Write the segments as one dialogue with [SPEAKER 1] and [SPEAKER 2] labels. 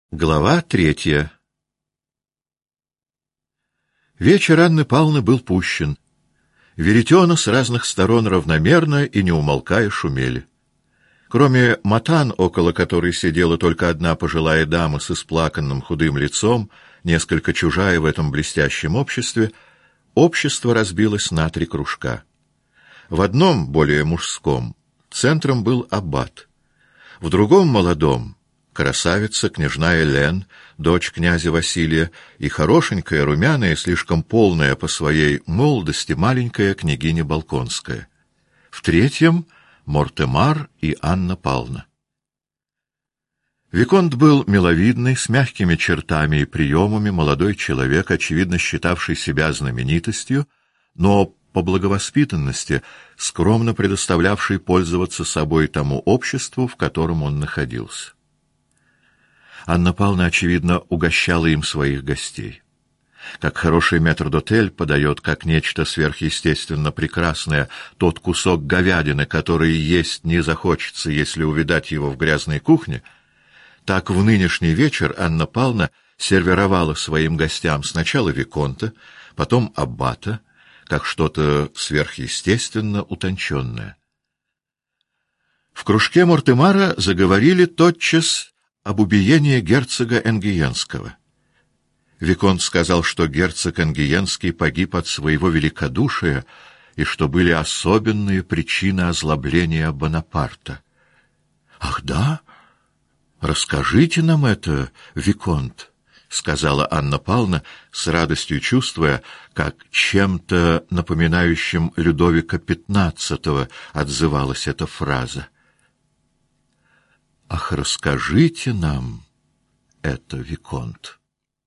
[SPEAKER 1] Глава 3. Вечер Анны Павловны был пущен. Веретена с разных сторон равномерно и не умолкая шумели. Кроме матан, около которой сидела только одна пожилая дама с исплаканным худым лицом, несколько чужая в этом блестящем обществе, общество разбилось на 3 кружка. В одном, более мужском, центром был аббат, в другом, молодом, красавица, княжна Элен, дочь князя Василия, и хорошенькая, румяная, слишком полная по своей молодости маленькая княгиня Болконская. В третьем — Мортемар и Анна Павловна. Виконт был миловидный, с мягкими чертами и приемами, молодой человек, очевидно считавший себя знаменитостью, но по благовоспитанности скромно предоставлявший пользоваться собой тому обществу, в котором он находился. Анна Павловна, очевидно, угощала им своих гостей. Как хороший метрдотель подает как нечто сверхъестественно прекрасное тот кусок говядины, который есть не захочется, если увидать его в грязной кухне, так в нынешний вечер Анна Павловна сервировала своим гостям сначала виконта, потом аббата, как что-то сверхъестественно утонченное. В кружке Мортемара заговорили тотчас об убиении герцога Энгиенского. Виконт сказал, что герцог Энгиенский погиб от своего великодушия и что были особенные причины озлобления Бонапарта. — Ах, да? Расскажите нам это, виконт, — сказала Анна Павловна, с радостью чувствуя, как чем-то напоминающим Людовика XV отзывалась эта фраза. «Ах, расскажите нам это, виконт!»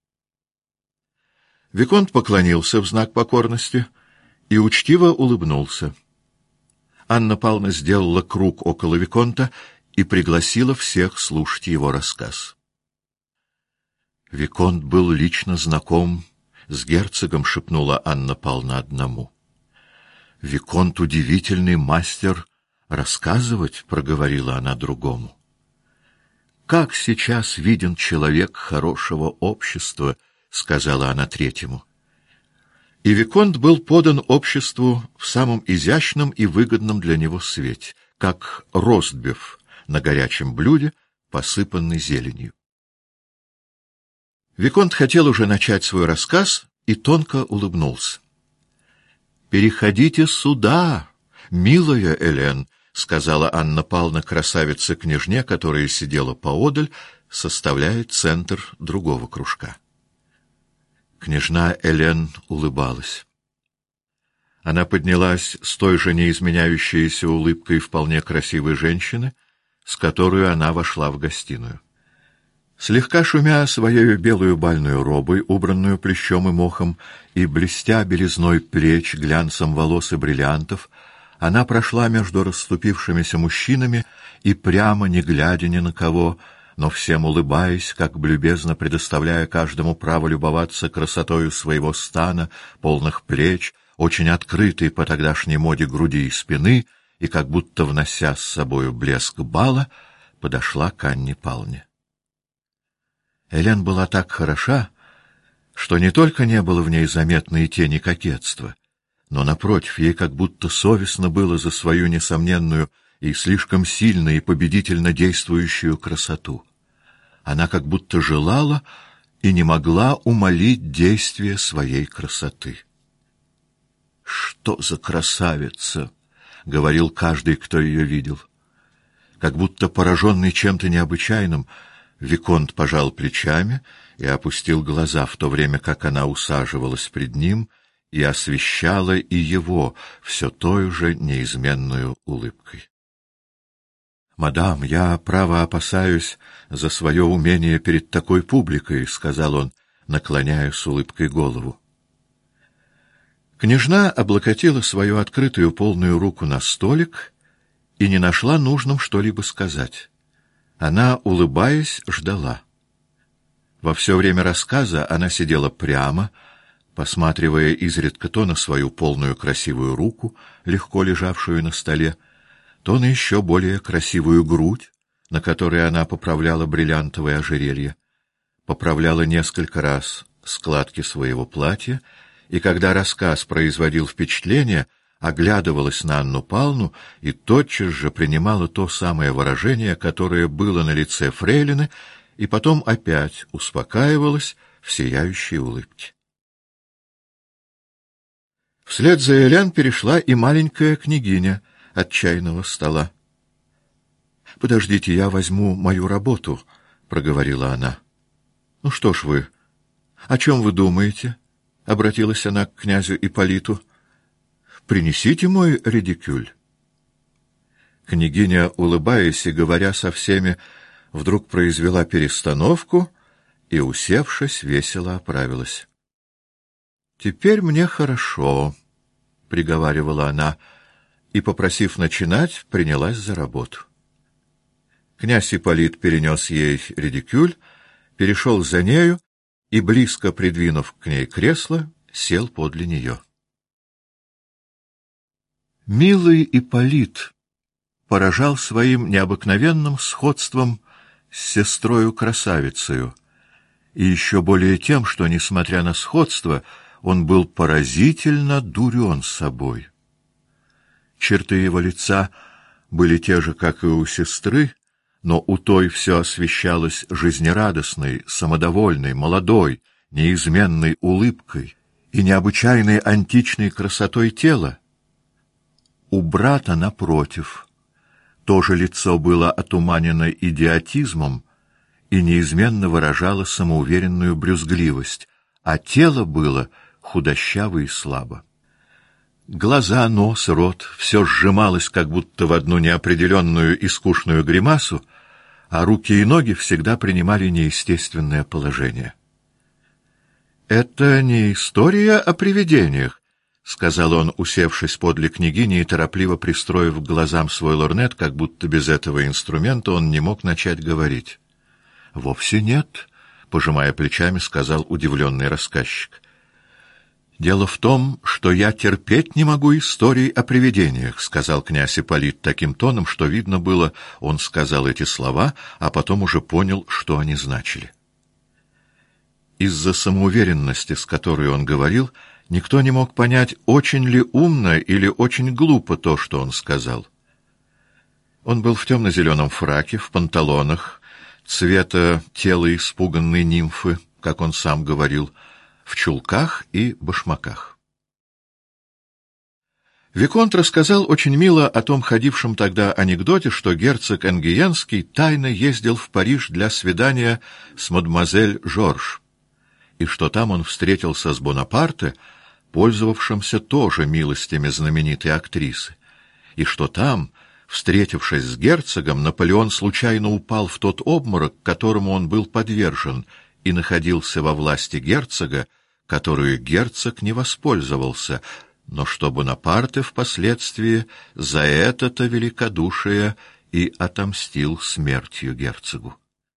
[SPEAKER 1] Виконт поклонился в знак покорности и учтиво улыбнулся. Анна Павловна сделала круг около виконта и пригласила всех слушать его рассказ. «Виконт был лично знаком с герцогом», — шепнула Анна Павловна одному. «Виконт — удивительный мастер рассказывать», — проговорила она другому. «Как сейчас виден человек хорошего общества», — сказала она третьему. И виконт был подан обществу в самом изящном и выгодном для него свете, как ростбиф на горячем блюде, посыпанный зеленью. Виконт хотел уже начать свой рассказ и тонко улыбнулся. «Переходите сюда, милая Элен», — сказала Анна Павловна красавице-княжне, которая сидела поодаль, составляя центр другого кружка. Княжна Элен улыбалась. Она поднялась с той же неизменяющейся улыбкой вполне красивой женщины, с которой она вошла в гостиную. Слегка шумя своей белую бальную робой, убранную плещом и мохом, и блестя белизной плеч, глянцем волос и бриллиантов, она прошла между расступившимися мужчинами и, прямо не глядя ни на кого, но всем улыбаясь, как бы любезно предоставляя каждому право любоваться красотою своего стана, полных плеч, очень открытой по тогдашней моде груди и спины, и как будто внося с собою блеск бала, подошла к Анне Павловне. Элен была так хороша, что не только не было в ней заметной тени кокетства, но, напротив, ей как будто совестно было за свою несомненную и слишком сильно и победительно действующую красоту. Она как будто желала и не могла умолить действие своей красоты. «Что за красавица!» — говорил каждый, кто ее видел. Как будто пораженный чем-то необычайным, виконт пожал плечами и опустил глаза, в то время как она усаживалась пред ним и освещала и его все той же неизменную улыбкой. «Мадам, я, право, опасаюсь за свое умение перед такой публикой», — сказал он, наклоняя с улыбкой голову. Княжна облокотила свою открытую полную руку на столик и не нашла нужным что-либо сказать. Она, улыбаясь, ждала. Во все время рассказа она сидела прямо, посматривая изредка то на свою полную красивую руку, легко лежавшую на столе, то на еще более красивую грудь, на которой она поправляла бриллиантовое ожерелье. поправляла несколько раз складки своего платья, и когда рассказ производил впечатление, оглядывалась на Анну Павловну и тотчас же принимала то самое выражение, которое было на лице фрейлины, и потом опять успокаивалась в сияющей улыбке. Вслед за Элен перешла и маленькая княгиня от чайного стола. — Подождите, я возьму мою работу, — проговорила она. — Ну что ж вы, о чем вы думаете? — обратилась она к князю Ипполиту. — Принесите мой редикюль. Княгиня, улыбаясь и говоря со всеми, вдруг произвела перестановку и, усевшись, весело оправилась. — Теперь мне хорошо, — приговаривала она, и, попросив начинать, принялась за работу. Князь Ипполит перенес ей редикюль, перешел за нею и, близко придвинув к ней кресло, сел подле нее. Милый Ипполит поражал своим необыкновенным сходством с сестрою-красавицею, и еще более тем, что, несмотря на сходство, он был поразительно дурен собой. Черты его лица были те же, как и у сестры, но у той все освещалось жизнерадостной, самодовольной, молодой, неизменной улыбкой и необычайной античной красотой тела. У брата, напротив, тоже лицо было отуманено идиотизмом и неизменно выражало самоуверенную брюзгливость, а тело было худощаво и слабо. Глаза, нос, рот — все сжималось как будто в одну неопределенную и скучную гримасу, а руки и ноги всегда принимали неестественное положение. «Это не история о привидениях», — сказал он, усевшись подле княгини и торопливо пристроив к глазам свой лорнет, как будто без этого инструмента он не мог начать говорить. «Вовсе нет», — пожимая плечами, сказал удивленный рассказчик. «Дело в том, что я терпеть не могу историй о привидениях», — сказал князь Ипполит таким тоном, что видно было, он сказал эти слова, а потом уже понял, что они значили. Из-за самоуверенности, с которой он говорил, никто не мог понять, очень ли умно или очень глупо то, что он сказал. Он был в темно-зеленом фраке, в панталонах, цвета тела испуганной нимфы, как он сам говорил, в чулках и башмаках. Виконт рассказал очень мило о том ходившем тогда анекдоте, что герцог Энгиенский тайно ездил в Париж для свидания с мадемуазель Жорж, и что там он встретился с Бонапарте, пользовавшимся тоже милостями знаменитой актрисы, и что там, встретившись с герцогом, Наполеон случайно упал в тот обморок, которому он был подвержен, и находился во власти герцога, которую герцог не воспользовался, но что Бонапарте впоследствии за это-то великодушие и отомстил смертью герцогу.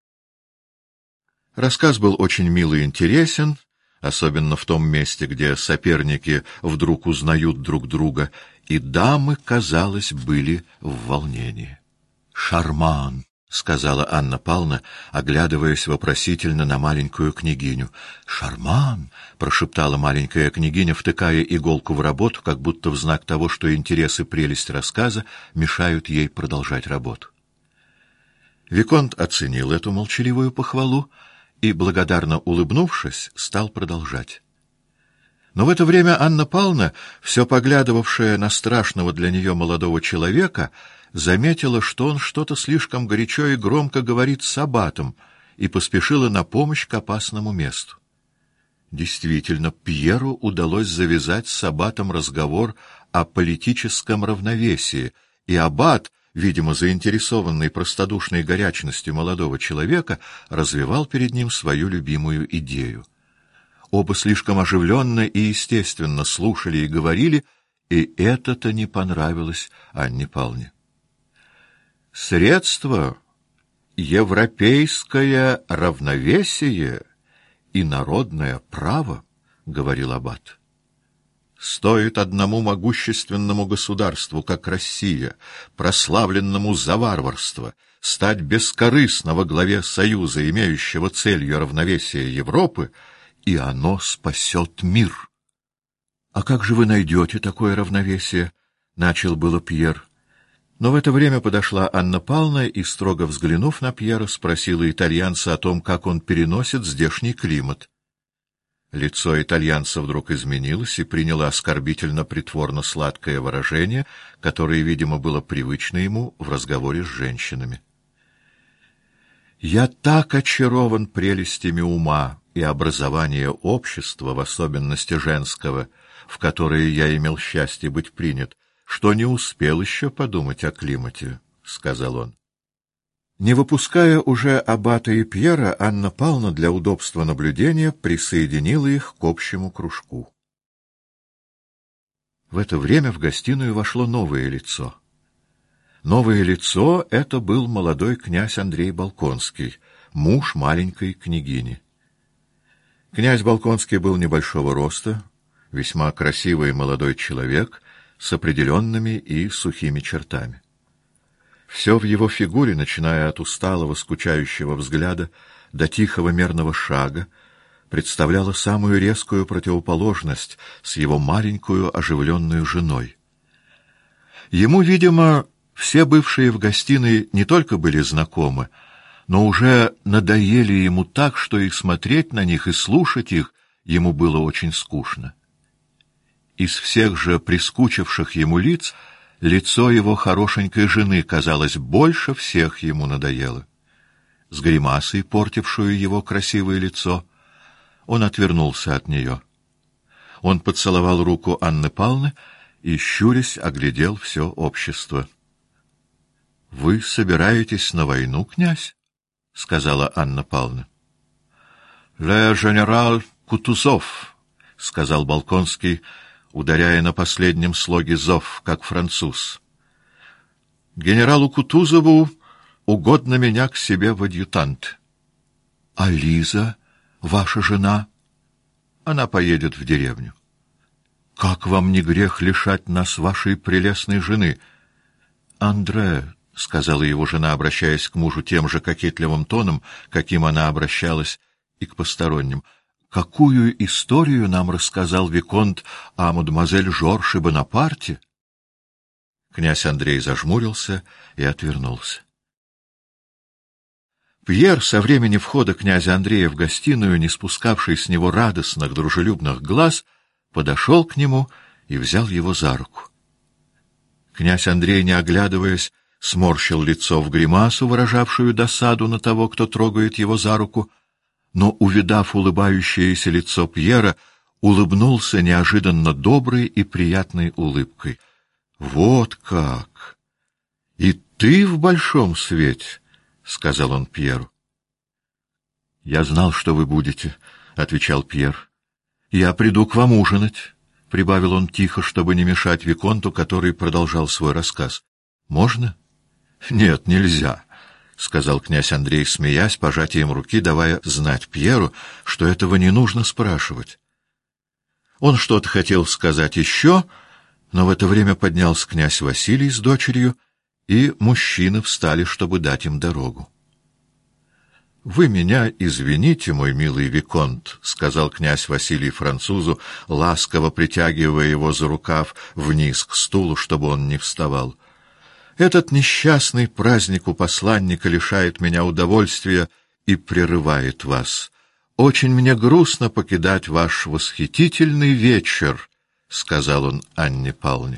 [SPEAKER 1] Рассказ был очень мил и интересен, особенно в том месте, где соперники вдруг узнают друг друга, и дамы, казалось, были в волнении. «Шарман!» — сказала Анна Павловна, оглядываясь вопросительно на маленькую княгиню. «Шарман!» — прошептала маленькая княгиня, втыкая иголку в работу, как будто в знак того, что интерес и прелесть рассказа мешают ей продолжать работу. Виконт оценил эту молчаливую похвалу и, благодарно улыбнувшись, стал продолжать. Но в это время Анна Павловна, все поглядывавшая на страшного для нее молодого человека, заметила, что он что-то слишком горячо и громко говорит с аббатом, и поспешила на помощь к опасному месту. Действительно, Пьеру удалось завязать с аббатом разговор о политическом равновесии, и аббат, видимо, заинтересованный простодушной горячностью молодого человека, развивал перед ним свою любимую идею. Оба слишком оживленно и естественно слушали и говорили, и это-то не понравилось Анне Павловне. «Средство — европейское равновесие и народное право», — говорил аббат. «Стоит одному могущественному государству, как Россия, прославленному за варварство, стать бескорыстно во главе союза, имеющего целью равновесие Европы, и оно спасет мир. — А как же вы найдете такое равновесие? — начал было Пьер. Но в это время подошла Анна Павловна и, строго взглянув на Пьера, спросила итальянца о том, как он переносит здешний климат. Лицо итальянца вдруг изменилось и приняло оскорбительно-притворно-сладкое выражение, которое, видимо, было привычно ему в разговоре с женщинами. «Я так очарован прелестями ума и образования общества, в особенности женского, в которое я имел счастье быть принят, что не успел еще подумать о климате», — сказал он. Не выпуская уже аббата и Пьера, Анна Павловна для удобства наблюдения присоединила их к общему кружку. В это время в гостиную вошло новое лицо. Новое лицо — это был молодой князь Андрей Болконский, муж маленькой княгини. Князь Болконский был небольшого роста, весьма красивый молодой человек с определенными и сухими чертами. Все в его фигуре, начиная от усталого, скучающего взгляда до тихого мерного шага, представляло самую резкую противоположность с его маленькую оживленную женой. Ему, видимо, все бывшие в гостиной не только были знакомы, но уже надоели ему так, что и смотреть на них, и слушать их ему было очень скучно. Из всех же прискучивших ему лиц лицо его хорошенькой жены, казалось, больше всех ему надоело. С гримасой, портившую его красивое лицо, он отвернулся от нее. Он поцеловал руку Анны Павловны и, щурясь, оглядел все общество. — Вы собираетесь на войну, князь? — сказала Анна Павловна. — «Ле генерал Кутузов», — сказал Болконский, ударяя на последнем слоге «зов», как француз. «Генералу Кутузову угодно меня к себе в адъютант». — А Лиза, ваша жена? Она поедет в деревню. — Как вам не грех лишать нас вашей прелестной жены? — Андре, — сказала его жена, обращаясь к мужу тем же кокетливым тоном, каким она обращалась и к посторонним, — какую историю нам рассказал виконт о мадемуазель Жорж и Бонапарте? Князь Андрей зажмурился и отвернулся. Пьер, со времени входа князя Андрея в гостиную, не спускавший с него радостных, дружелюбных глаз, подошел к нему и взял его за руку. Князь Андрей, не оглядываясь, сморщил лицо в гримасу, выражавшую досаду на того, кто трогает его за руку, но, увидав улыбающееся лицо Пьера, улыбнулся неожиданно доброй и приятной улыбкой. — Вот как! И ты в большом свете! — сказал он Пьеру. — Я знал, что вы будете, — отвечал Пьер. — Я приду к вам ужинать, — прибавил он тихо, чтобы не мешать виконту, который продолжал свой рассказ. — Можно? — Нет, нельзя, — сказал князь Андрей, смеясь, пожатием руки, давая знать Пьеру, что этого не нужно спрашивать. Он что-то хотел сказать еще, но в это время поднялся князь Василий с дочерью, и мужчины встали, чтобы дать им дорогу. — Вы меня извините, мой милый виконт, — сказал князь Василий французу, ласково притягивая его за рукав вниз к стулу, чтобы он не вставал. — Этот несчастный праздник у посланника лишает меня удовольствия и прерывает вас. Очень мне грустно покидать ваш восхитительный вечер, — сказал он Анне Павловне.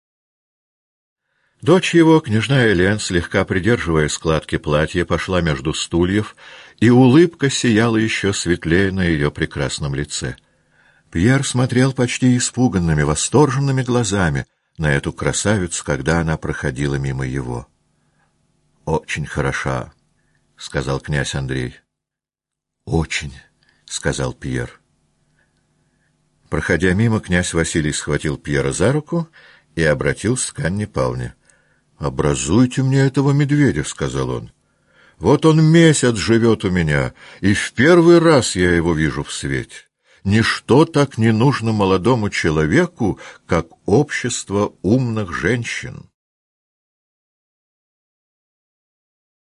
[SPEAKER 1] Дочь его, княжна Элен, слегка придерживая складки платья, пошла между стульев, и улыбка сияла еще светлее на ее прекрасном лице. Пьер смотрел почти испуганными, восторженными глазами на эту красавицу, когда она проходила мимо его. — Очень хороша, — сказал князь Андрей. — Очень, — сказал Пьер. Проходя мимо, князь Василий схватил Пьера за руку и обратился к Анне Павловне. — «Образуйте мне этого медведя», — сказал он. «Вот он месяц живет у меня, и в первый раз я его вижу в свете. Ничто так не нужно молодому человеку, как общество умных женщин».